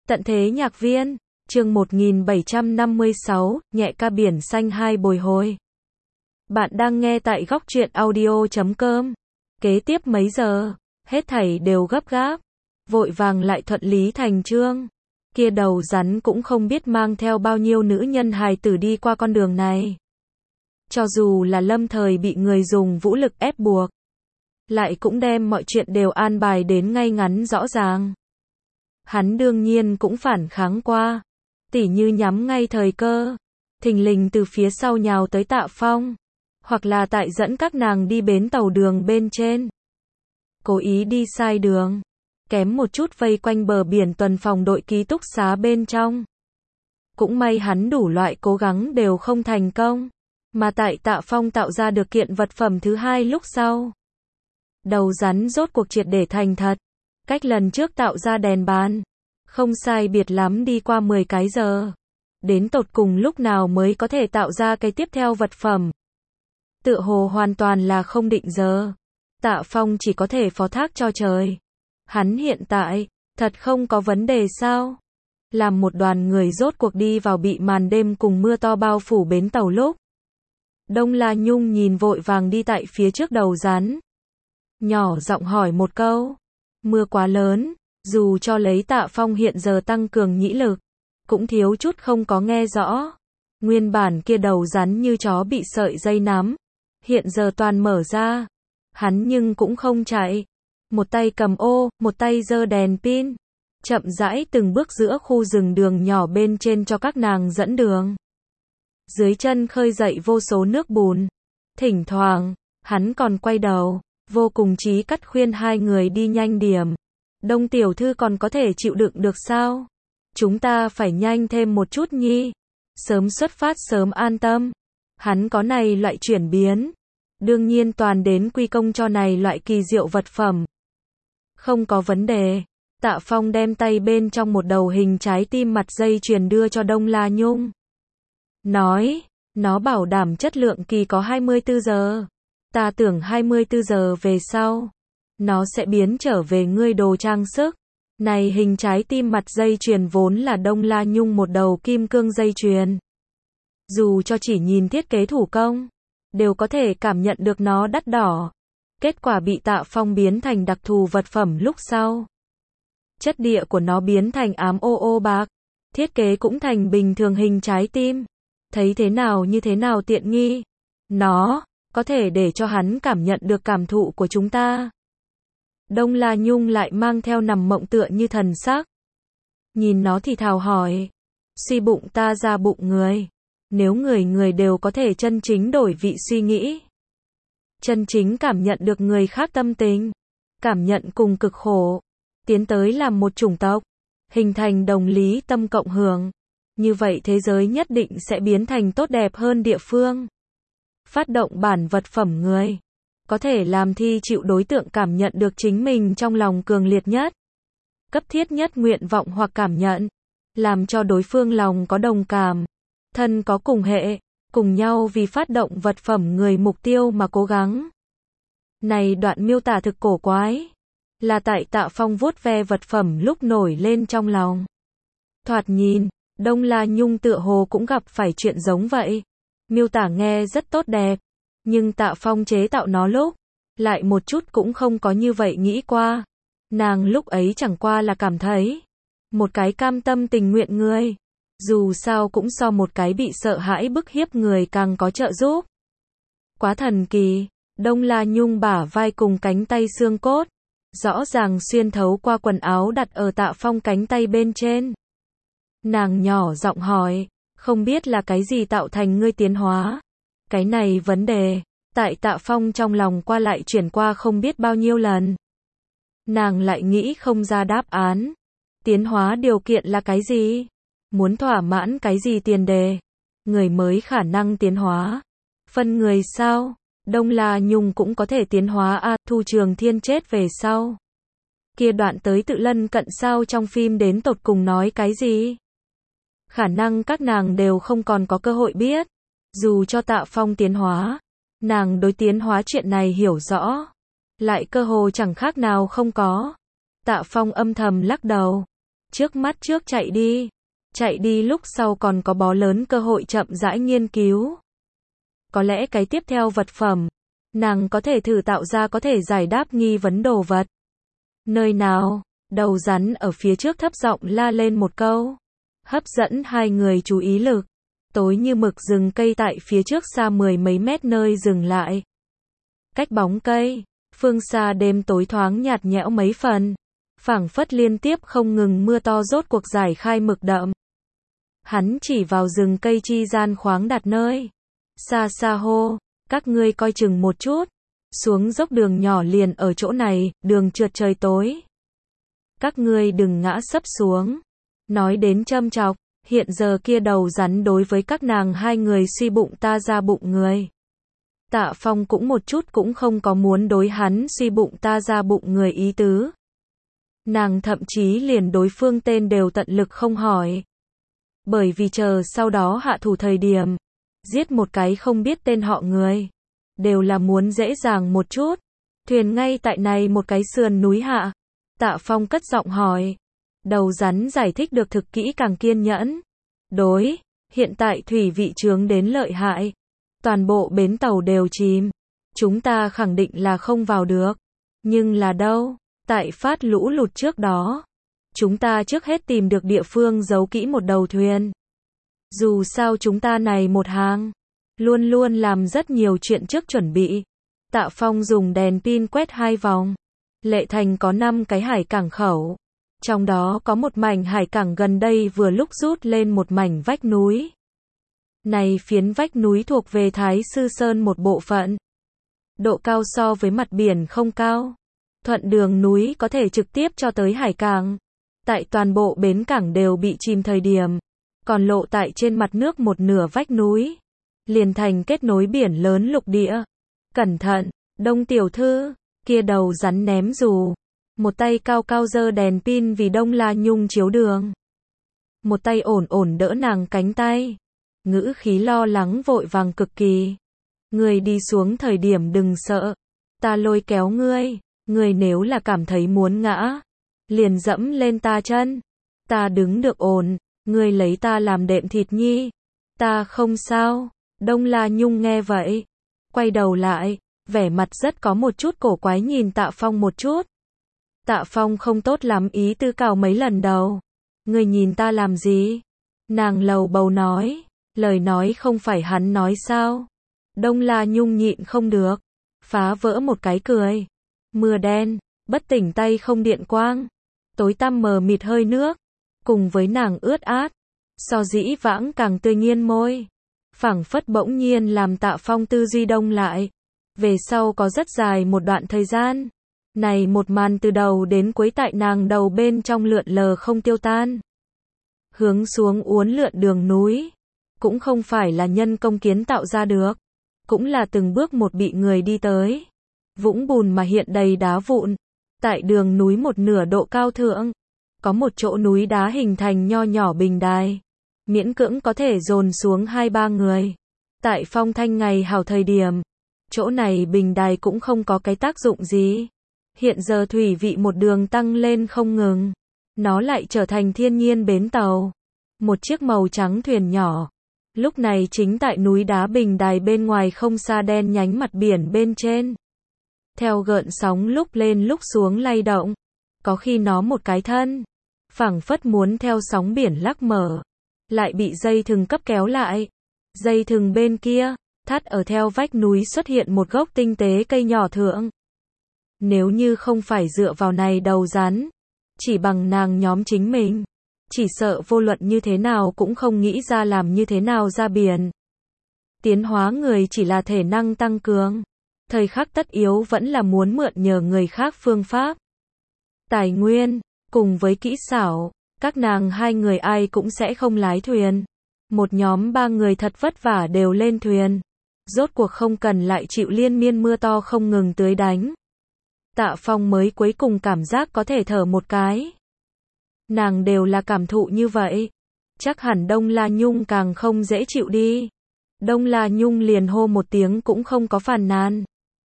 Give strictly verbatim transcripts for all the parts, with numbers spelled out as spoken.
Tận thế nhạc viên, chương một nghìn bảy trăm năm mươi sáu, nhẹ ca biển xanh hai bồi hồi. Bạn đang nghe tại góc truyện audio chấm com. Kế tiếp mấy giờ, hết thảy đều gấp gáp, vội vàng lại thuận lý thành chương. Kia đầu rắn cũng không biết mang theo bao nhiêu nữ nhân hài tử đi qua con đường này. Cho dù là lâm thời bị người dùng vũ lực ép buộc, lại cũng đem mọi chuyện đều an bài đến ngay ngắn rõ ràng. Hắn đương nhiên cũng phản kháng qua, tỉ như nhắm ngay thời cơ, thình lình từ phía sau nhào tới Tạ Phong, hoặc là tại dẫn các nàng đi bến tàu đường bên trên. Cố ý đi sai đường, kém một chút vây quanh bờ biển tuần phòng đội ký túc xá bên trong. Cũng may hắn đủ loại cố gắng đều không thành công, mà tại Tạ Phong tạo ra được kiện vật phẩm thứ hai lúc sau. Đầu rắn rốt cuộc triệt để thành thật. Cách lần trước tạo ra đèn bàn, không sai biệt lắm đi qua mười cái giờ. Đến tột cùng lúc nào mới có thể tạo ra cái tiếp theo vật phẩm. Tựa hồ hoàn toàn là không định giờ. Tạ Phong chỉ có thể phó thác cho trời. Hắn hiện tại, thật không có vấn đề sao? Làm một đoàn người rốt cuộc đi vào bị màn đêm cùng mưa to bao phủ bến tàu lúc. Đông La Nhung nhìn vội vàng đi tại phía trước đầu rắn. Nhỏ giọng hỏi một câu. Mưa quá lớn, dù cho lấy Tạ Phong hiện giờ tăng cường nhĩ lực, cũng thiếu chút không có nghe rõ. Nguyên bản kia đầu rắn như chó bị sợi dây nắm, hiện giờ toàn mở ra. Hắn nhưng cũng không chạy. Một tay cầm ô, một tay giơ đèn pin, chậm rãi từng bước giữa khu rừng đường nhỏ bên trên cho các nàng dẫn đường. Dưới chân khơi dậy vô số nước bùn. Thỉnh thoảng, hắn còn quay đầu, vô cùng chí cắt khuyên hai người đi nhanh điểm. Đông tiểu thư còn có thể chịu đựng được sao? Chúng ta phải nhanh thêm một chút nhi. Sớm xuất phát sớm an tâm. Hắn có này loại chuyển biến. Đương nhiên toàn đến quy công cho này loại kỳ diệu vật phẩm. Không có vấn đề. Tạ Phong đem tay bên trong một đầu hình trái tim mặt dây chuyền đưa cho Đông La Nhung. Nói, nó bảo đảm chất lượng kỳ có hai mươi tư giờ. Ta tưởng hai mươi tư giờ về sau, nó sẽ biến trở về ngươi đồ trang sức. Này hình trái tim mặt dây chuyền vốn là Đông La Nhung một đầu kim cương dây chuyền. Dù cho chỉ nhìn thiết kế thủ công, đều có thể cảm nhận được nó đắt đỏ. Kết quả bị Tạ Phong biến thành đặc thù vật phẩm lúc sau. Chất địa của nó biến thành ám ô ô bạc. Thiết kế cũng thành bình thường hình trái tim. Thấy thế nào như thế nào tiện nghi. Nó có thể để cho hắn cảm nhận được cảm thụ của chúng ta. Đông La Nhung lại mang theo nằm mộng tựa như thần sắc. Nhìn nó thì thào hỏi. Suy bụng ta ra bụng người. Nếu người người đều có thể chân chính đổi vị suy nghĩ. Chân chính cảm nhận được người khác tâm tình. Cảm nhận cùng cực khổ. Tiến tới làm một chủng tộc. Hình thành đồng lý tâm cộng hưởng. Như vậy thế giới nhất định sẽ biến thành tốt đẹp hơn địa phương. Phát động bản vật phẩm người. Có thể làm thi chịu đối tượng cảm nhận được chính mình trong lòng cường liệt nhất. Cấp thiết nhất nguyện vọng hoặc cảm nhận. Làm cho đối phương lòng có đồng cảm. Thân có cùng hệ. Cùng nhau vì phát động vật phẩm người mục tiêu mà cố gắng. Này đoạn miêu tả thực cổ quái. Là tại Tạ Phong vuốt ve vật phẩm lúc nổi lên trong lòng. Thoạt nhìn, Đông La Nhung tựa hồ cũng gặp phải chuyện giống vậy. Miêu tả nghe rất tốt đẹp, nhưng Tạ Phong chế tạo nó lúc, lại một chút cũng không có như vậy nghĩ qua. Nàng lúc ấy chẳng qua là cảm thấy, một cái cam tâm tình nguyện người, dù sao cũng so một cái bị sợ hãi bức hiếp người càng có trợ giúp. Quá thần kỳ, Đông La Nhung bả vai cùng cánh tay xương cốt, rõ ràng xuyên thấu qua quần áo đặt ở Tạ Phong cánh tay bên trên. Nàng nhỏ giọng hỏi. Không biết là cái gì tạo thành ngươi tiến hóa. Cái này vấn đề, tại Tạ Phong trong lòng qua lại chuyển qua không biết bao nhiêu lần. Nàng lại nghĩ không ra đáp án. Tiến hóa điều kiện là cái gì? Muốn thỏa mãn cái gì tiền đề? Người mới khả năng tiến hóa. Phân người sao? Đông La Nhung cũng có thể tiến hóa à, Thu Trường Thiên chết về sau. Kia đoạn tới tự lân cận sao trong phim đến tột cùng nói cái gì? Khả năng các nàng đều không còn có cơ hội biết. Dù cho Tạ Phong tiến hóa, nàng đối tiến hóa chuyện này hiểu rõ. Lại cơ hồ chẳng khác nào không có. Tạ Phong âm thầm lắc đầu. Trước mắt trước chạy đi. Chạy đi lúc sau còn có bó lớn cơ hội chậm rãi nghiên cứu. Có lẽ cái tiếp theo vật phẩm, nàng có thể thử tạo ra có thể giải đáp nghi vấn đồ vật. Nơi nào? Đầu rắn ở phía trước thấp giọng la lên một câu. Hấp dẫn hai người chú ý lực. Tối như mực rừng cây tại phía trước xa mười mấy mét nơi dừng lại. Cách bóng cây, phương xa đêm tối thoáng nhạt nhẽo mấy phần. Phảng phất liên tiếp không ngừng mưa to rốt cuộc giải khai mực đậm. Hắn chỉ vào rừng cây chi gian khoáng đặt nơi. Xa xa hô, các ngươi coi chừng một chút. Xuống dốc đường nhỏ liền ở chỗ này, đường trượt trời tối. Các ngươi đừng ngã sấp xuống. Nói đến châm chọc, hiện giờ kia đầu rắn đối với các nàng hai người suy bụng ta ra bụng người. Tạ Phong cũng một chút cũng không có muốn đối hắn suy bụng ta ra bụng người ý tứ. Nàng thậm chí liền đối phương tên đều tận lực không hỏi. Bởi vì chờ sau đó hạ thủ thời điểm, giết một cái không biết tên họ người, đều là muốn dễ dàng một chút. Thuyền ngay tại này một cái sườn núi hạ. Tạ Phong cất giọng hỏi. Đầu rắn giải thích được thực kỹ càng kiên nhẫn. Đối, hiện tại thủy vị chướng đến lợi hại. Toàn bộ bến tàu đều chìm. Chúng ta khẳng định là không vào được. Nhưng là đâu? Tại phát lũ lụt trước đó. Chúng ta trước hết tìm được địa phương giấu kỹ một đầu thuyền. Dù sao chúng ta này một hàng. Luôn luôn làm rất nhiều chuyện trước chuẩn bị. Tạ Phong dùng đèn pin quét hai vòng. Lệ Thành có năm cái hải cảng khẩu. Trong đó có một mảnh hải cảng gần đây vừa lúc rút lên một mảnh vách núi. Này phiến vách núi thuộc về Thái Sư Sơn một bộ phận. Độ cao so với mặt biển không cao. Thuận đường núi có thể trực tiếp cho tới hải cảng. Tại toàn bộ bến cảng đều bị chìm thời điểm. Còn lộ tại trên mặt nước một nửa vách núi. Liền thành kết nối biển lớn lục địa. Cẩn thận, Đông tiểu thư, kia đầu rắn ném dù. Một tay cao cao giơ đèn pin vì Đông La Nhung chiếu đường. Một tay ổn ổn đỡ nàng cánh tay. Ngữ khí lo lắng vội vàng cực kỳ. Người đi xuống thời điểm đừng sợ. Ta lôi kéo ngươi. Ngươi nếu là cảm thấy muốn ngã. Liền dẫm lên ta chân. Ta đứng được ổn. Ngươi lấy ta làm đệm thịt nhi. Ta không sao. Đông La Nhung nghe vậy. Quay đầu lại. Vẻ mặt rất có một chút cổ quái nhìn Tạ Phong một chút. Tạ Phong không tốt lắm ý tư cào mấy lần đầu. Ngươi nhìn ta làm gì? Nàng lầu bầu nói. Lời nói không phải hắn nói sao? Đông La Nhung nhịn không được. Phá vỡ một cái cười. Mưa đen, bất tỉnh tay không điện quang. Tối tăm mờ mịt hơi nước. Cùng với nàng ướt át. So dĩ vãng càng tươi nghiên môi. Phảng phất bỗng nhiên làm Tạ Phong tư duy đông lại. Về sau có rất dài một đoạn thời gian. Này một màn từ đầu đến cuối tại nàng đầu bên trong lượn lờ không tiêu tan. Hướng xuống uốn lượn đường núi. Cũng không phải là nhân công kiến tạo ra được. Cũng là từng bước một bị người đi tới. Vũng bùn mà hiện đầy đá vụn. Tại đường núi một nửa độ cao thượng. Có một chỗ núi đá hình thành nho nhỏ bình đài. Miễn cưỡng có thể dồn xuống hai ba người. Tại phong thanh ngày hảo thời điểm. Chỗ này bình đài cũng không có cái tác dụng gì. Hiện giờ thủy vị một đường tăng lên không ngừng. Nó lại trở thành thiên nhiên bến tàu. Một chiếc màu trắng thuyền nhỏ. Lúc này chính tại núi đá bình đài bên ngoài không xa đen nhánh mặt biển bên trên. Theo gợn sóng lúc lên lúc xuống lay động. Có khi nó một cái thân. Phảng phất muốn theo sóng biển lắc mở. Lại bị dây thừng cấp kéo lại. Dây thừng bên kia. Thắt ở theo vách núi xuất hiện một gốc tinh tế cây nhỏ thượng. Nếu như không phải dựa vào này đầu rắn. Chỉ bằng nàng nhóm chính mình. Chỉ sợ vô luận như thế nào cũng không nghĩ ra làm như thế nào ra biển. Tiến hóa người chỉ là thể năng tăng cường. Thời khắc tất yếu vẫn là muốn mượn nhờ người khác phương pháp. Tài nguyên, cùng với kỹ xảo, các nàng hai người ai cũng sẽ không lái thuyền. Một nhóm ba người thật vất vả đều lên thuyền. Rốt cuộc không cần lại chịu liên miên mưa to không ngừng tưới đánh. Tạ Phong mới cuối cùng cảm giác có thể thở một cái. Nàng đều là cảm thụ như vậy. Chắc hẳn Đông La Nhung càng không dễ chịu đi. Đông La Nhung liền hô một tiếng cũng không có phàn nàn.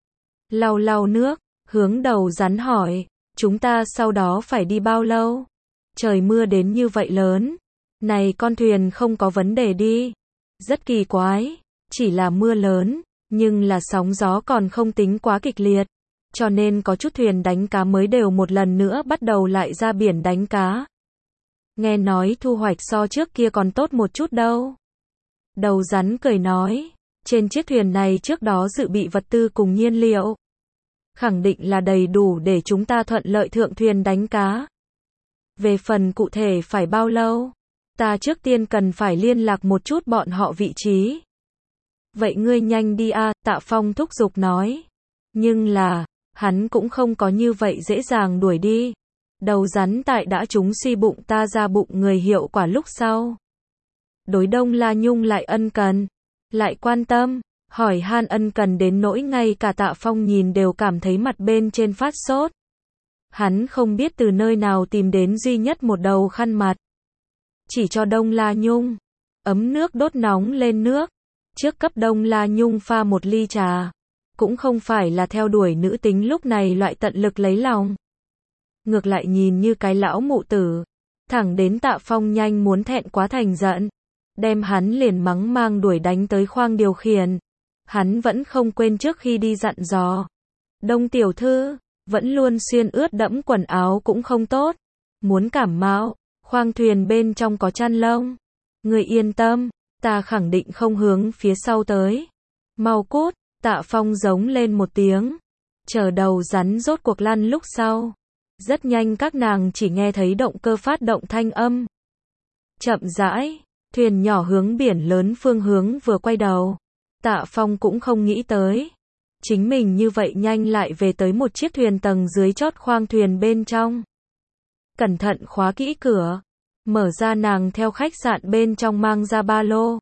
Lau lau nước, hướng đầu rắn hỏi, chúng ta sau đó phải đi bao lâu? Trời mưa đến như vậy lớn. Này con thuyền không có vấn đề đi. Rất kỳ quái. Chỉ là mưa lớn, nhưng là sóng gió còn không tính quá kịch liệt. Cho nên có chút thuyền đánh cá mới đều một lần nữa bắt đầu lại ra biển đánh cá. Nghe nói thu hoạch so trước kia còn tốt một chút đâu. Đầu rắn cười nói, trên chiếc thuyền này trước đó dự bị vật tư cùng nhiên liệu. Khẳng định là đầy đủ để chúng ta thuận lợi thượng thuyền đánh cá. Về phần cụ thể phải bao lâu, ta trước tiên cần phải liên lạc một chút bọn họ vị trí. Vậy ngươi nhanh đi a, Tạ Phong thúc giục nói. Nhưng là, hắn cũng không có như vậy dễ dàng đuổi đi. Đầu rắn tại đã trúng suy bụng ta ra bụng người hiệu quả lúc sau. Đối Đông La Nhung lại ân cần, lại quan tâm, hỏi han ân cần đến nỗi ngay cả Tạ Phong nhìn đều cảm thấy mặt bên trên phát sốt. Hắn không biết từ nơi nào tìm đến duy nhất một đầu khăn mặt. Chỉ cho Đông La Nhung, ấm nước đốt nóng lên nước, trước cấp Đông La Nhung pha một ly trà. Cũng không phải là theo đuổi nữ tính lúc này loại tận lực lấy lòng. Ngược lại nhìn như cái lão mụ tử. Thẳng đến Tạ Phong nhanh muốn thẹn quá thành giận. Đem hắn liền mắng mang đuổi đánh tới khoang điều khiển. Hắn vẫn không quên trước khi đi dặn dò. Đông tiểu thư, vẫn luôn xuyên ướt đẫm quần áo cũng không tốt. Muốn cảm mạo, khoang thuyền bên trong có chăn lông. Người yên tâm, ta khẳng định không hướng phía sau tới. Mau cút, Tạ Phong giống lên một tiếng. Chờ đầu rắn rốt cuộc lăn lúc sau. Rất nhanh các nàng chỉ nghe thấy động cơ phát động thanh âm. Chậm rãi, thuyền nhỏ hướng biển lớn phương hướng vừa quay đầu. Tạ Phong cũng không nghĩ tới. Chính mình như vậy nhanh lại về tới một chiếc thuyền tầng dưới chót khoang thuyền bên trong. Cẩn thận khóa kỹ cửa. Mở ra nàng theo khách sạn bên trong mang ra ba lô.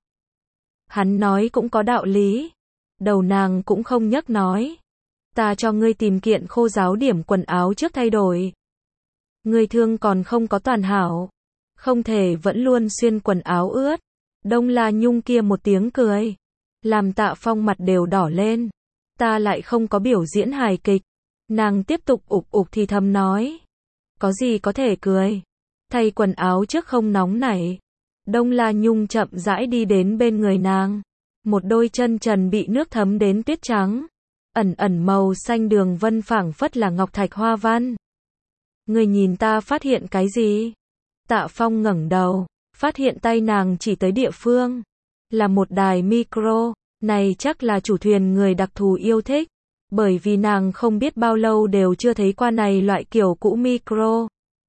Hắn nói cũng có đạo lý. Đầu nàng cũng không nhắc nói. Ta cho ngươi tìm kiện khô ráo điểm quần áo trước thay đổi. Ngươi thương còn không có toàn hảo. Không thể vẫn luôn xuyên quần áo ướt. Đông La Nhung kia một tiếng cười. Làm Tạ Phong mặt đều đỏ lên. Ta lại không có biểu diễn hài kịch. Nàng tiếp tục ục ục thì thầm nói. Có gì có thể cười. Thay quần áo trước không nóng nảy. Đông La Nhung chậm rãi đi đến bên người nàng. Một đôi chân trần bị nước thấm đến tuyết trắng. Ẩn ẩn màu xanh đường vân phảng phất là ngọc thạch hoa văn. Người nhìn ta phát hiện cái gì? Tạ Phong ngẩng đầu, phát hiện tay nàng chỉ tới địa phương. Là một đài micro, này chắc là chủ thuyền người đặc thù yêu thích. Bởi vì nàng không biết bao lâu đều chưa thấy qua này loại kiểu cũ micro.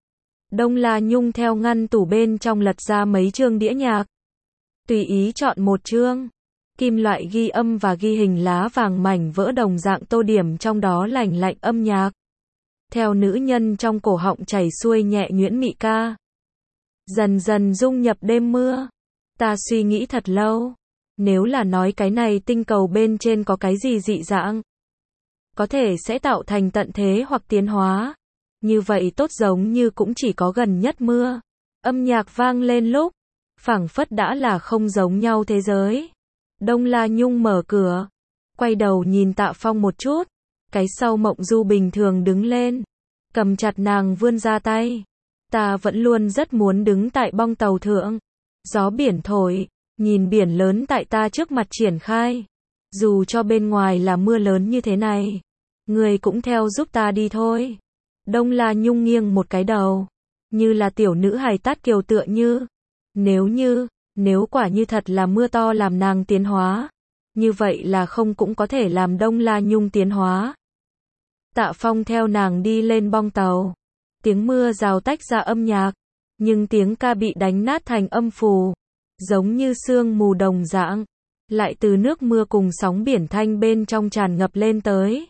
Đông La Nhung theo ngăn tủ bên trong lật ra mấy chương đĩa nhạc. Tùy ý chọn một chương. Kim loại ghi âm và ghi hình lá vàng mảnh vỡ đồng dạng tô điểm trong đó lành lạnh âm nhạc. Theo nữ nhân trong cổ họng chảy xuôi nhẹ nhuyễn mị ca. Dần dần dung nhập đêm mưa. Ta suy nghĩ thật lâu. Nếu là nói cái này tinh cầu bên trên có cái gì dị dạng. Có thể sẽ tạo thành tận thế hoặc tiến hóa. Như vậy tốt giống như cũng chỉ có gần nhất mưa. Âm nhạc vang lên lúc. Phảng phất đã là không giống nhau thế giới. Đông La Nhung mở cửa. Quay đầu nhìn Tạ Phong một chút. Cái sau Mộng Du bình thường đứng lên. Cầm chặt nàng vươn ra tay. Ta vẫn luôn rất muốn đứng tại bong tàu thượng. Gió biển thổi. Nhìn biển lớn tại ta trước mặt triển khai. Dù cho bên ngoài là mưa lớn như thế này. Người cũng theo giúp ta đi thôi. Đông La Nhung nghiêng một cái đầu. Như là tiểu nữ hài tát kiều tựa như. Nếu như, nếu quả như thật là mưa to làm nàng tiến hóa. Như vậy là không cũng có thể làm Đông La Nhung tiến hóa. Tạ Phong theo nàng đi lên bong tàu. Tiếng mưa rào tách ra âm nhạc. Nhưng tiếng ca bị đánh nát thành âm phù. Giống như sương mù đồng dạng. Lại từ nước mưa cùng sóng biển thanh bên trong tràn ngập lên tới.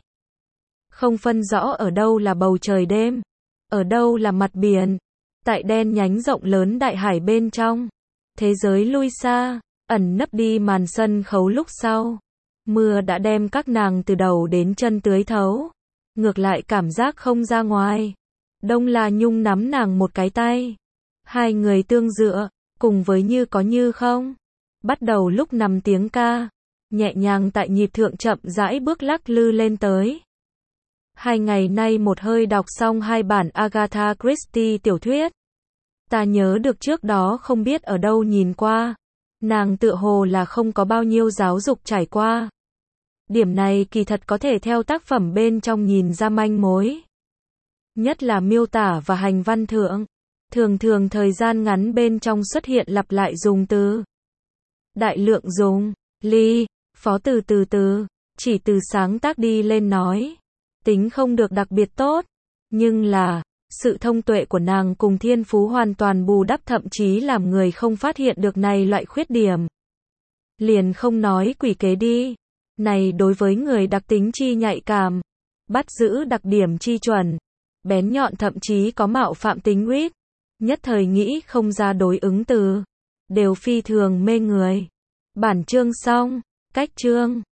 Không phân rõ ở đâu là bầu trời đêm. Ở đâu là mặt biển. Tại đen nhánh rộng lớn đại hải bên trong. Thế giới lui xa. Ẩn nấp đi màn sân khấu lúc sau. Mưa đã đem các nàng từ đầu đến chân tưới thấu. Ngược lại cảm giác không ra ngoài. Đông La Nhung nắm nàng một cái tay. Hai người tương dựa. Cùng với như có như không. Bắt đầu lúc nằm tiếng ca. Nhẹ nhàng tại nhịp thượng chậm rãi bước lắc lư lên tới. Hai ngày nay một hơi đọc xong hai bản Agatha Christie tiểu thuyết. Ta nhớ được trước đó không biết ở đâu nhìn qua. Nàng tựa hồ là không có bao nhiêu giáo dục trải qua. Điểm này kỳ thật có thể theo tác phẩm bên trong nhìn ra manh mối. Nhất là miêu tả và hành văn thượng. Thường thường thời gian ngắn bên trong xuất hiện lặp lại dùng từ. Đại lượng dùng, ly, phó từ từ từ, chỉ từ sáng tác đi lên nói. Tính không được đặc biệt tốt. Nhưng là, sự thông tuệ của nàng cùng thiên phú hoàn toàn bù đắp thậm chí làm người không phát hiện được này loại khuyết điểm. Liền không nói quỷ kế đi. Này đối với người đặc tính chi nhạy cảm, bắt giữ đặc điểm chi chuẩn, bén nhọn thậm chí có mạo phạm tính uýt, nhất thời nghĩ không ra đối ứng từ, đều phi thường mê người. Bản chương xong, cách chương